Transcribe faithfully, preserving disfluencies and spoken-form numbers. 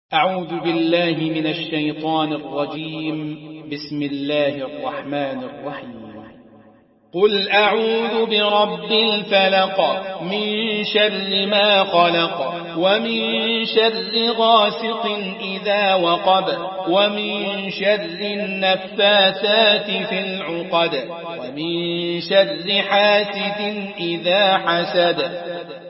أعوذ بالله من الشيطان الرجيم. بسم الله الرحمن الرحيم. قل أعوذ برب الفلق من شر ما خلق ومن شر غاسق إذا وقب ومن شر النفاثات في العقد ومن شر حاسد إذا حسد.